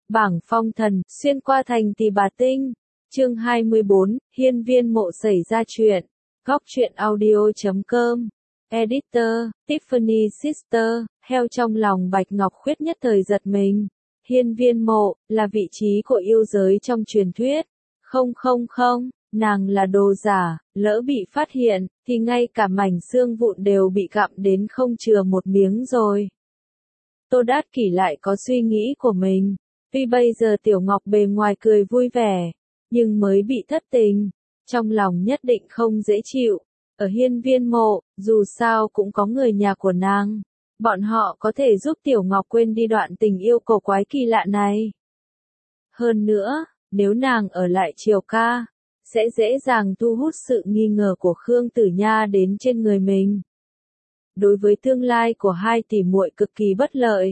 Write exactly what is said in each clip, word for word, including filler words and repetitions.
Bảng phong thần, xuyên qua thành Tỳ Bà Tinh. Chương hai mươi bốn, hiên viên mộ xảy ra chuyện. Góc truyện audio chấm com. Editor, Tiffany Sister, heo trong lòng Bạch Ngọc Khuyết nhất thời giật mình. Hiên viên mộ, là vị trí của yêu giới trong truyền thuyết. Không không không, nàng là đồ giả, lỡ bị phát hiện, thì ngay cả mảnh xương vụn đều bị gặm đến không chừa một miếng rồi. Tô Đát Kỷ lại có suy nghĩ của mình. Tuy bây giờ Tiểu Ngọc bề ngoài cười vui vẻ, nhưng mới bị thất tình, trong lòng nhất định không dễ chịu. Ở hiên viên mộ, dù sao cũng có người nhà của nàng. Bọn họ có thể giúp Tiểu Ngọc quên đi đoạn tình yêu cổ quái kỳ lạ này. Hơn nữa, nếu nàng ở lại Triều Ca, sẽ dễ dàng thu hút sự nghi ngờ của Khương Tử Nha đến trên người mình. Đối với tương lai của hai tỷ muội cực kỳ bất lợi.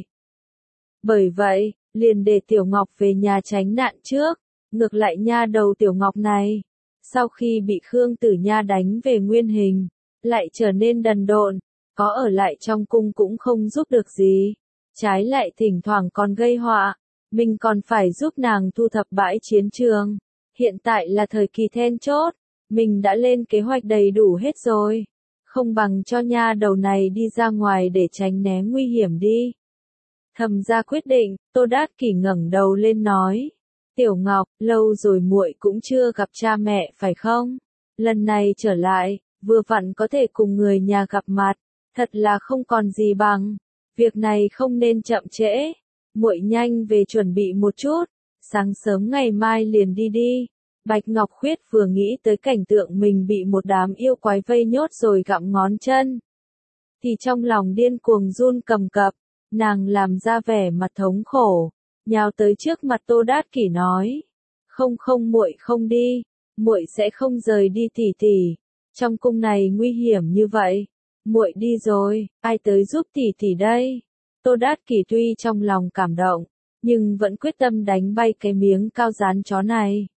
Bởi vậy, liền để Tiểu Ngọc về nhà tránh nạn trước. Ngược lại nha đầu Tiểu Ngọc này, sau khi bị Khương Tử Nha đánh về nguyên hình, lại trở nên đần độn, có ở lại trong cung cũng không giúp được gì. Trái lại thỉnh thoảng còn gây họa, mình còn phải giúp nàng thu thập bãi chiến trường. Hiện tại là thời kỳ then chốt, mình đã lên kế hoạch đầy đủ hết rồi. Không bằng cho nha đầu này đi ra ngoài để tránh né nguy hiểm đi. Thầm ra quyết định, Tô Đát Kỷ ngẩng đầu lên nói. Tiểu Ngọc, lâu rồi muội cũng chưa gặp cha mẹ phải không? Lần này trở lại, vừa vặn có thể cùng người nhà gặp mặt, thật là không còn gì bằng. Việc này không nên chậm trễ, muội nhanh về chuẩn bị một chút, sáng sớm ngày mai liền đi đi. Bạch Ngọc Khuyết vừa nghĩ tới cảnh tượng mình bị một đám yêu quái vây nhốt rồi gặm ngón chân, thì trong lòng điên cuồng run cầm cập, nàng làm ra vẻ mặt thống khổ. Nhào tới trước mặt Tô Đát Kỷ nói, không không muội không đi, muội sẽ không rời đi tỷ tỷ, trong cung này nguy hiểm như vậy, muội đi rồi, ai tới giúp tỷ tỷ đây? Tô Đát Kỷ tuy trong lòng cảm động, nhưng vẫn quyết tâm đánh bay cái miếng cao dán chó này.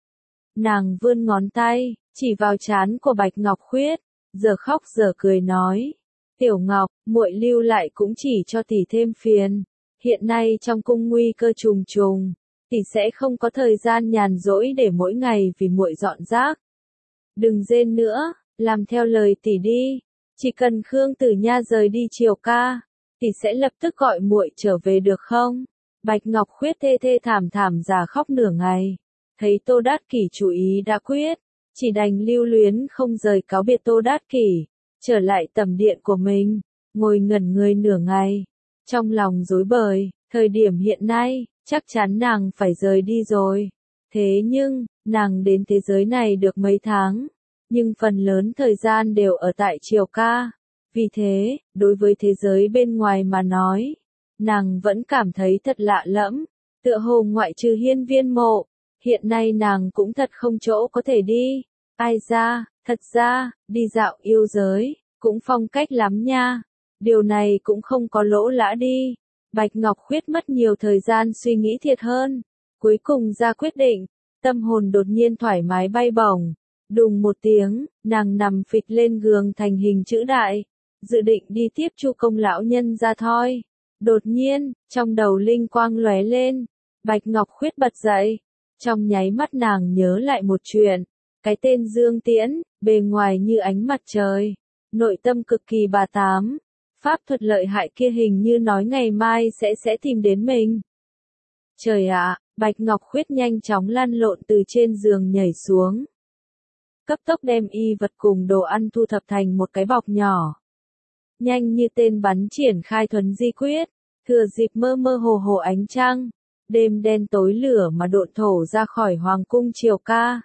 Nàng vươn ngón tay, chỉ vào trán của Bạch Ngọc Khuyết, giờ khóc giờ cười nói, Tiểu Ngọc, muội lưu lại cũng chỉ cho tỷ thêm phiền. Hiện nay trong cung nguy cơ trùng trùng, tỷ sẽ không có thời gian nhàn rỗi để mỗi ngày vì muội dọn rác. Đừng rên nữa, làm theo lời tỷ đi, chỉ cần Khương Tử Nha rời đi Triều Ca, tỷ sẽ lập tức gọi muội trở về được không? Bạch Ngọc Khuyết thê thê thảm thảm già khóc nửa ngày, thấy Tô Đát Kỷ chủ ý đã quyết, chỉ đành lưu luyến không rời cáo biệt Tô Đát Kỷ, trở lại tầm điện của mình, ngồi ngẩn người nửa ngày. Trong lòng rối bời, thời điểm hiện nay, chắc chắn nàng phải rời đi rồi. Thế nhưng, nàng đến thế giới này được mấy tháng, nhưng phần lớn thời gian đều ở tại Triều Ca. Vì thế, đối với thế giới bên ngoài mà nói, nàng vẫn cảm thấy thật lạ lẫm, tựa hồ ngoại trừ hiên viên mộ, hiện nay nàng cũng thật không chỗ có thể đi. Ai ra, thật ra, đi dạo yêu giới, cũng phong cách lắm nha. Điều này cũng không có lỗ lã đi. Bạch Ngọc Khuyết mất nhiều thời gian suy nghĩ thiệt hơn. Cuối cùng ra quyết định, tâm hồn đột nhiên thoải mái bay bổng. Đùng một tiếng, nàng nằm phịch lên giường thành hình chữ đại. Dự định đi tiếp Chu Công lão nhân ra thôi. Đột nhiên, trong đầu linh quang lóe lên. Bạch Ngọc Khuyết bật dậy. Trong nháy mắt nàng nhớ lại một chuyện. Cái tên Dương Tiễn, bề ngoài như ánh mặt trời. Nội tâm cực kỳ bà tám. Pháp thuật lợi hại kia hình như nói ngày mai sẽ sẽ tìm đến mình. Trời ạ, Bạch Ngọc Khuyết nhanh chóng lăn lộn từ trên giường nhảy xuống. Cấp tốc đem y vật cùng đồ ăn thu thập thành một cái bọc nhỏ. Nhanh như tên bắn triển khai thuấn di quyết, thừa dịp mơ mơ hồ hồ ánh trăng, đêm đen tối lửa mà độn thổ ra khỏi Hoàng cung Triều Ca.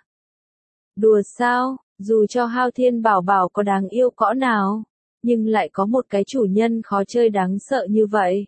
Đùa sao, dù cho Hao Thiên Bảo Bảo có đáng yêu cỡ nào, nhưng lại có một cái chủ nhân khó chơi đáng sợ như vậy.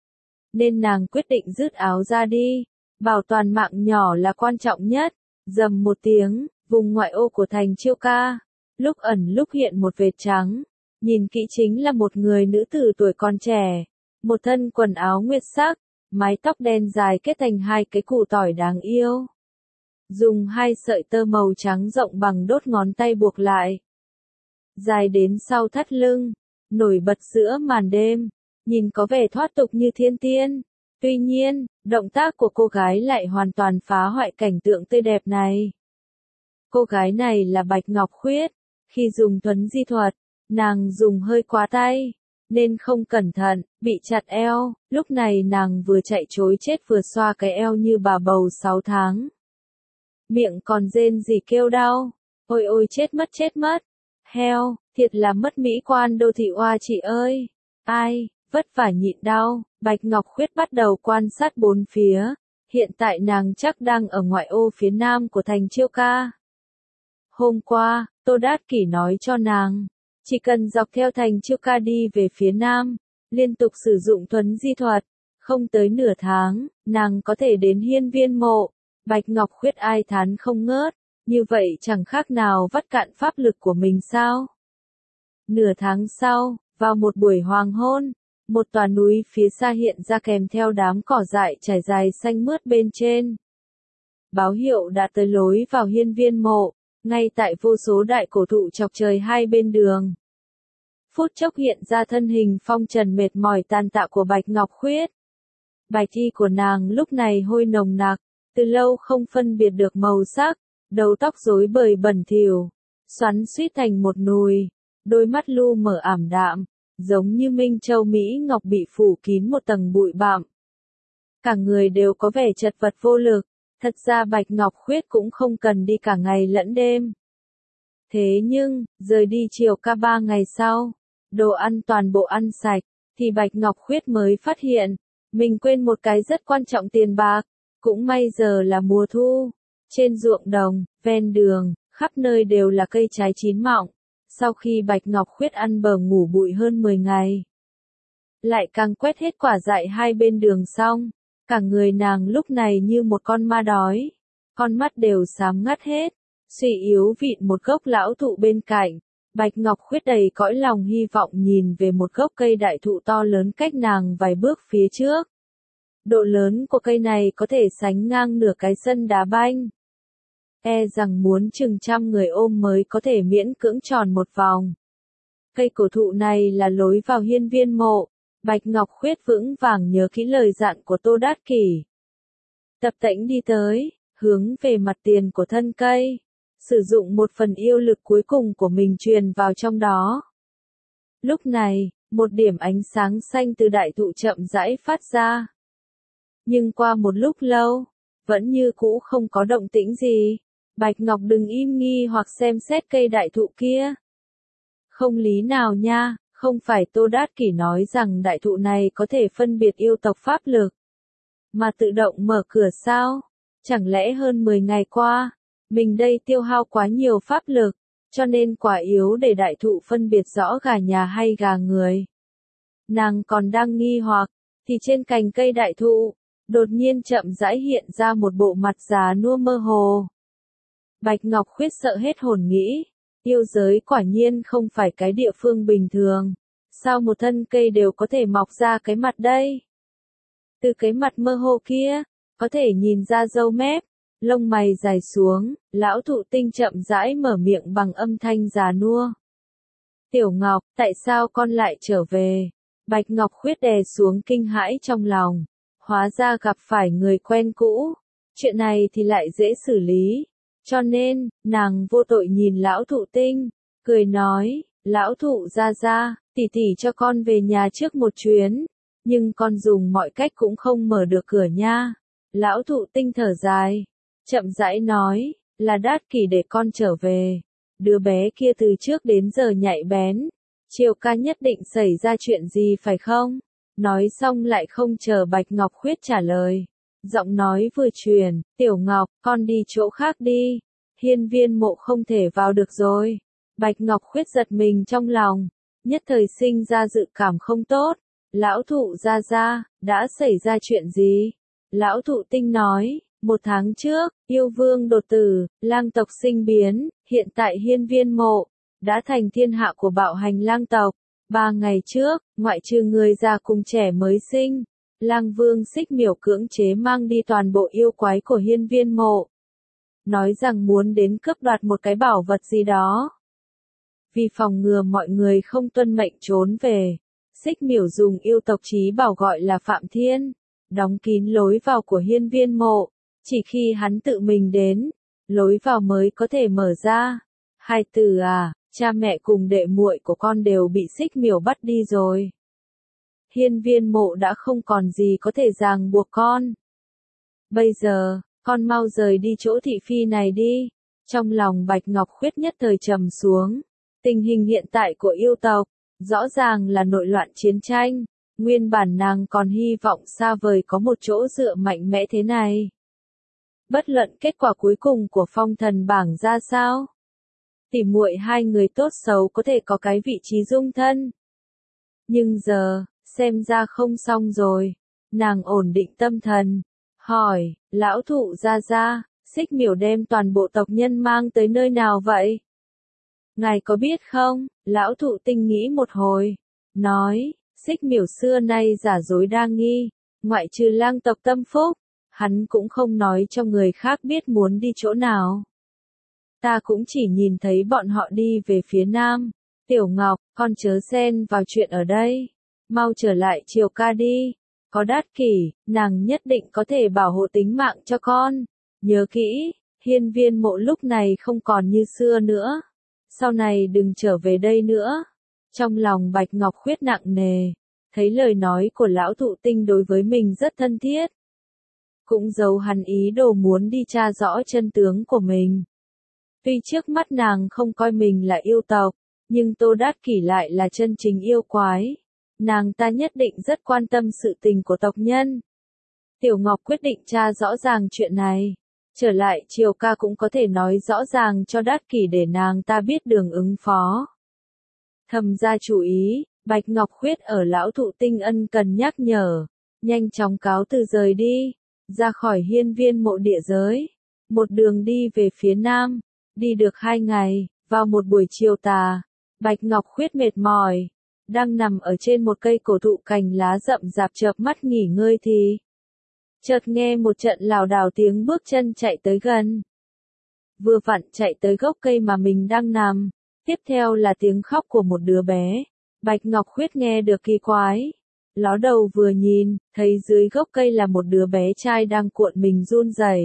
Nên nàng quyết định rứt áo ra đi, bảo toàn mạng nhỏ là quan trọng nhất. Rầm một tiếng, vùng ngoại ô của thành Triều Ca, lúc ẩn lúc hiện một vệt trắng, nhìn kỹ chính là một người nữ tử tuổi còn trẻ, một thân quần áo nguyệt sắc, mái tóc đen dài kết thành hai cái củ tỏi đáng yêu. Dùng hai sợi tơ màu trắng rộng bằng đốt ngón tay buộc lại. Dài đến sau thắt lưng, nổi bật giữa màn đêm, nhìn có vẻ thoát tục như thiên tiên. Tuy nhiên, động tác của cô gái lại hoàn toàn phá hoại cảnh tượng tươi đẹp này. Cô gái này là Bạch Ngọc Khuyết. Khi dùng thuấn di thuật, nàng dùng hơi quá tay, nên không cẩn thận, bị chặt eo. Lúc này nàng vừa chạy trối chết vừa xoa cái eo như bà bầu sáu tháng. Miệng còn rên rỉ kêu đau. Ôi ôi chết mất chết mất. Heo, thiệt là mất mỹ quan đô thị oa chị ơi. Ai, vất vả nhịn đau. Bạch Ngọc Khuyết bắt đầu quan sát bốn phía. Hiện tại nàng chắc đang ở ngoại ô phía nam của thành Chiêu Ca. Hôm qua, Tô Đát Kỷ nói cho nàng, chỉ cần dọc theo thành Chiêu Ca đi về phía nam, liên tục sử dụng thuấn di thuật, không tới nửa tháng, nàng có thể đến Hiên Viên Mộ. Bạch Ngọc Khuyết ai thán không ngớt, như vậy chẳng khác nào vắt cạn pháp lực của mình sao? Nửa tháng sau, vào một buổi hoàng hôn, một tòa núi phía xa hiện ra kèm theo đám cỏ dại trải dài xanh mướt bên trên. Báo hiệu đã tới lối vào Hiên Viên Mộ, ngay tại vô số đại cổ thụ chọc trời hai bên đường. Phút chốc hiện ra thân hình phong trần mệt mỏi tàn tạ của Bạch Ngọc Khuyết. Bạch y của nàng lúc này hôi nồng nặc, từ lâu không phân biệt được màu sắc, đầu tóc rối bời bẩn thỉu, xoắn xuýt thành một nùi, đôi mắt lu mờ ảm đạm, giống như Minh Châu Mỹ Ngọc bị phủ kín một tầng bụi bặm. Cả người đều có vẻ chật vật vô lực, thật ra Bạch Ngọc Khuyết cũng không cần đi cả ngày lẫn đêm. Thế nhưng, rời đi Chiêu Ca ba ngày sau, đồ ăn toàn bộ ăn sạch, thì Bạch Ngọc Khuyết mới phát hiện, mình quên một cái rất quan trọng tiền bạc, cũng may giờ là mùa thu. Trên ruộng đồng, ven đường, khắp nơi đều là cây trái chín mọng. Sau khi Bạch Ngọc Khuyết ăn bờ ngủ bụi hơn mười ngày, lại càng quét hết quả dại hai bên đường xong, cả người nàng lúc này như một con ma đói, con mắt đều xám ngắt hết, suy yếu vịn một gốc lão thụ bên cạnh. Bạch Ngọc Khuyết đầy cõi lòng hy vọng nhìn về một gốc cây đại thụ to lớn cách nàng vài bước phía trước. Độ lớn của cây này có thể sánh ngang nửa cái sân đá banh. E rằng muốn chừng trăm người ôm mới có thể miễn cưỡng tròn một vòng. Cây cổ thụ này là lối vào Hiên Viên Mộ. Bạch Ngọc Khuyết vững vàng nhớ kỹ lời dặn của Tô Đát Kỷ. Tập tễnh đi tới, hướng về mặt tiền của thân cây, sử dụng một phần yêu lực cuối cùng của mình truyền vào trong đó. Lúc này, một điểm ánh sáng xanh từ đại thụ chậm rãi phát ra. Nhưng qua một lúc lâu, vẫn như cũ không có động tĩnh gì. Bạch Ngọc đừng im nghi hoặc xem xét cây đại thụ kia. Không lý nào nha, không phải Tô Đát Kỷ nói rằng đại thụ này có thể phân biệt yêu tộc pháp lực, mà tự động mở cửa sao? Chẳng lẽ hơn mười ngày qua, mình đây tiêu hao quá nhiều pháp lực, cho nên quả yếu để đại thụ phân biệt rõ gà nhà hay gà người. Nàng còn đang nghi hoặc, thì trên cành cây đại thụ, đột nhiên chậm rãi hiện ra một bộ mặt già nua mơ hồ. Bạch Ngọc Khuyết sợ hết hồn nghĩ, yêu giới quả nhiên không phải cái địa phương bình thường, sao một thân cây đều có thể mọc ra cái mặt đây? Từ cái mặt mơ hồ kia, có thể nhìn ra râu mép, lông mày dài xuống, lão thụ tinh chậm rãi mở miệng bằng âm thanh già nua. Tiểu Ngọc, tại sao con lại trở về? Bạch Ngọc Khuyết đè xuống kinh hãi trong lòng, hóa ra gặp phải người quen cũ, chuyện này thì lại dễ xử lý. Cho nên, nàng vô tội nhìn lão thụ tinh, cười nói, lão thụ ra ra, tỷ tỷ cho con về nhà trước một chuyến, nhưng con dùng mọi cách cũng không mở được cửa nha. Lão thụ tinh thở dài, chậm rãi nói, là Đát Kỷ để con trở về, đứa bé kia từ trước đến giờ nhạy bén, Chiêu Ca nhất định xảy ra chuyện gì phải không? Nói xong lại không chờ Bạch Ngọc Khuyết trả lời. Giọng nói vừa truyền, Tiểu Ngọc, con đi chỗ khác đi, Hiên Viên Mộ không thể vào được rồi. Bạch Ngọc Khuyết giật mình trong lòng, nhất thời sinh ra dự cảm không tốt. Lão thụ ra ra, đã xảy ra chuyện gì? Lão thụ tinh nói, một tháng trước, yêu vương đột tử, lang tộc sinh biến, hiện tại Hiên Viên Mộ, đã thành thiên hạ của bạo hành lang tộc. Ba ngày trước, ngoại trừ người già cùng trẻ mới sinh, Lang Vương Xích Miểu cưỡng chế mang đi toàn bộ yêu quái của Hiên Viên Mộ. Nói rằng muốn đến cướp đoạt một cái bảo vật gì đó. Vì phòng ngừa mọi người không tuân mệnh trốn về, Xích Miểu dùng yêu tộc chí bảo gọi là Phạm Thiên, đóng kín lối vào của hiên viên mộ, chỉ khi hắn tự mình đến, lối vào mới có thể mở ra. Hai từ à, cha mẹ cùng đệ muội của con đều bị xích miểu bắt đi rồi. Hiên viên mộ đã không còn gì có thể ràng buộc con. Bây giờ, con mau rời đi chỗ thị phi này đi. Trong lòng Bạch Ngọc Khuyết nhất thời trầm xuống. Tình hình hiện tại của yêu tộc, rõ ràng là nội loạn chiến tranh. Nguyên bản nàng còn hy vọng xa vời có một chỗ dựa mạnh mẽ thế này. Bất luận kết quả cuối cùng của phong thần bảng ra sao, tỉ muội hai người tốt xấu có thể có cái vị trí dung thân. Nhưng giờ, xem ra không xong rồi. Nàng ổn định tâm thần, hỏi, lão thụ gia gia, xích miểu đem toàn bộ tộc nhân mang tới nơi nào vậy? Ngài có biết không? Lão thụ tinh nghĩ một hồi, nói, xích miểu xưa nay giả dối đa nghi, ngoại trừ lang tộc Tâm Phúc, hắn cũng không nói cho người khác biết muốn đi chỗ nào. Ta cũng chỉ nhìn thấy bọn họ đi về phía nam. Tiểu Ngọc, con chớ xen vào chuyện ở đây. Mau trở lại Triều Ca đi. Có Đát Kỷ, nàng nhất định có thể bảo hộ tính mạng cho con. Nhớ kỹ, hiên viên mộ lúc này không còn như xưa nữa. Sau này đừng trở về đây nữa. Trong lòng Bạch Ngọc Khuyết nặng nề, thấy lời nói của lão thụ tinh đối với mình rất thân thiết. Cũng giấu hắn ý đồ muốn đi tra rõ chân tướng của mình. Tuy trước mắt nàng không coi mình là yêu tộc, nhưng Tô Đát Kỷ lại là chân chính yêu quái. Nàng ta nhất định rất quan tâm sự tình của tộc nhân. Tiểu Ngọc quyết định tra rõ ràng chuyện này. Trở lại Triều Ca cũng có thể nói rõ ràng cho Đát Kỷ để nàng ta biết đường ứng phó. Thầm ra chủ ý, Bạch Ngọc Khuyết ở lão thụ tinh ân cần nhắc nhở. Nhanh chóng cáo từ rời đi, ra khỏi hiên viên mộ địa giới. Một đường đi về phía nam, đi được hai ngày, vào một buổi chiều tà. Bạch Ngọc Khuyết mệt mỏi, đang nằm ở trên một cây cổ thụ cành lá rậm rạp chợp mắt nghỉ ngơi thì chợt nghe một trận lảo đảo tiếng bước chân chạy tới gần. Vừa vặn chạy tới gốc cây mà mình đang nằm, tiếp theo là tiếng khóc của một đứa bé. Bạch Ngọc Khuyết nghe được kỳ quái, ló đầu vừa nhìn, thấy dưới gốc cây là một đứa bé trai đang cuộn mình run rẩy.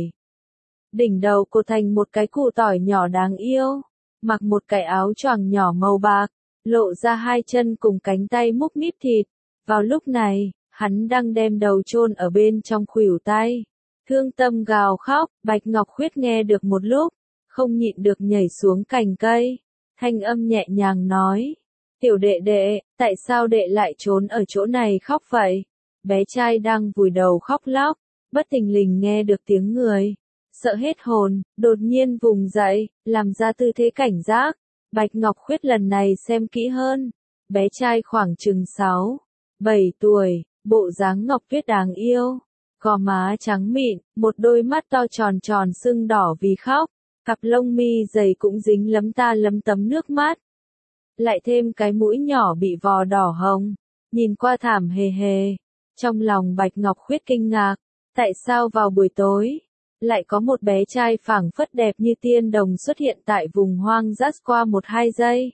Đỉnh đầu cột thành một cái củ tỏi nhỏ đáng yêu, mặc một cái áo choàng nhỏ màu bạc, lộ ra hai chân cùng cánh tay múc míp thịt. Vào lúc này, hắn đang đem đầu chôn ở bên trong khuỷu tay. Thương tâm gào khóc, Bạch Ngọc Khuyết nghe được một lúc, không nhịn được nhảy xuống cành cây. Thanh âm nhẹ nhàng nói, tiểu đệ đệ, tại sao đệ lại trốn ở chỗ này khóc vậy? Bé trai đang vùi đầu khóc lóc, bất thình lình nghe được tiếng người. Sợ hết hồn, đột nhiên vùng dậy, làm ra tư thế cảnh giác. Bạch Ngọc Khuyết lần này xem kỹ hơn. Bé trai khoảng chừng sáu, bảy tuổi, bộ dáng ngọc tuyết đáng yêu. Gò má trắng mịn, một đôi mắt to tròn tròn sưng đỏ vì khóc. Cặp lông mi dày cũng dính lấm ta lấm tấm nước mắt. Lại thêm cái mũi nhỏ bị vò đỏ hồng, nhìn qua thảm hề hề. Trong lòng Bạch Ngọc Khuyết kinh ngạc, tại sao vào buổi tối lại có một bé trai phảng phất đẹp như tiên đồng xuất hiện tại vùng hoang dã qua một hai giây.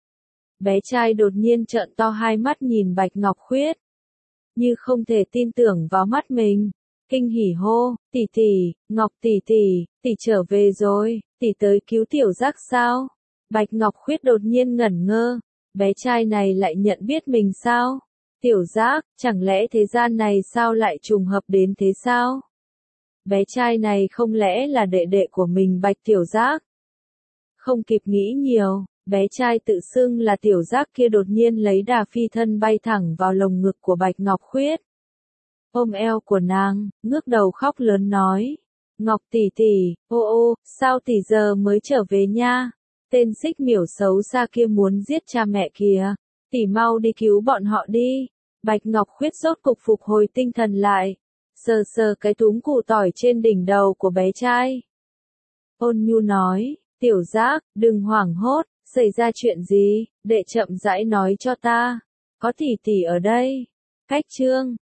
Bé trai đột nhiên trợn to hai mắt nhìn Bạch Ngọc Khuyết, như không thể tin tưởng vào mắt mình, kinh hỉ hô, tỷ tỷ, Ngọc tỷ tỷ, tỷ trở về rồi, tỷ tới cứu tiểu giác sao? Bạch Ngọc Khuyết đột nhiên ngẩn ngơ, bé trai này lại nhận biết mình sao? Tiểu giác, chẳng lẽ thế gian này sao lại trùng hợp đến thế sao? Bé trai này không lẽ là đệ đệ của mình Bạch Tiểu Giác? Không kịp nghĩ nhiều, bé trai tự xưng là Tiểu Giác kia đột nhiên lấy đà phi thân bay thẳng vào lồng ngực của Bạch Ngọc Khuyết. Ôm eo của nàng, ngước đầu khóc lớn nói, Ngọc tỷ tỷ, ô ô, sao tỷ giờ mới trở về nha? Tên xích miểu xấu xa kia muốn giết cha mẹ kìa, tỷ mau đi cứu bọn họ đi. Bạch Ngọc Khuyết rốt cục phục hồi tinh thần lại, sờ sờ cái túm củ tỏi trên đỉnh đầu của bé trai. Ôn nhu nói, Tiểu Giác, đừng hoảng hốt, xảy ra chuyện gì, đệ chậm rãi nói cho ta, có tỷ tỷ ở đây. Cách chương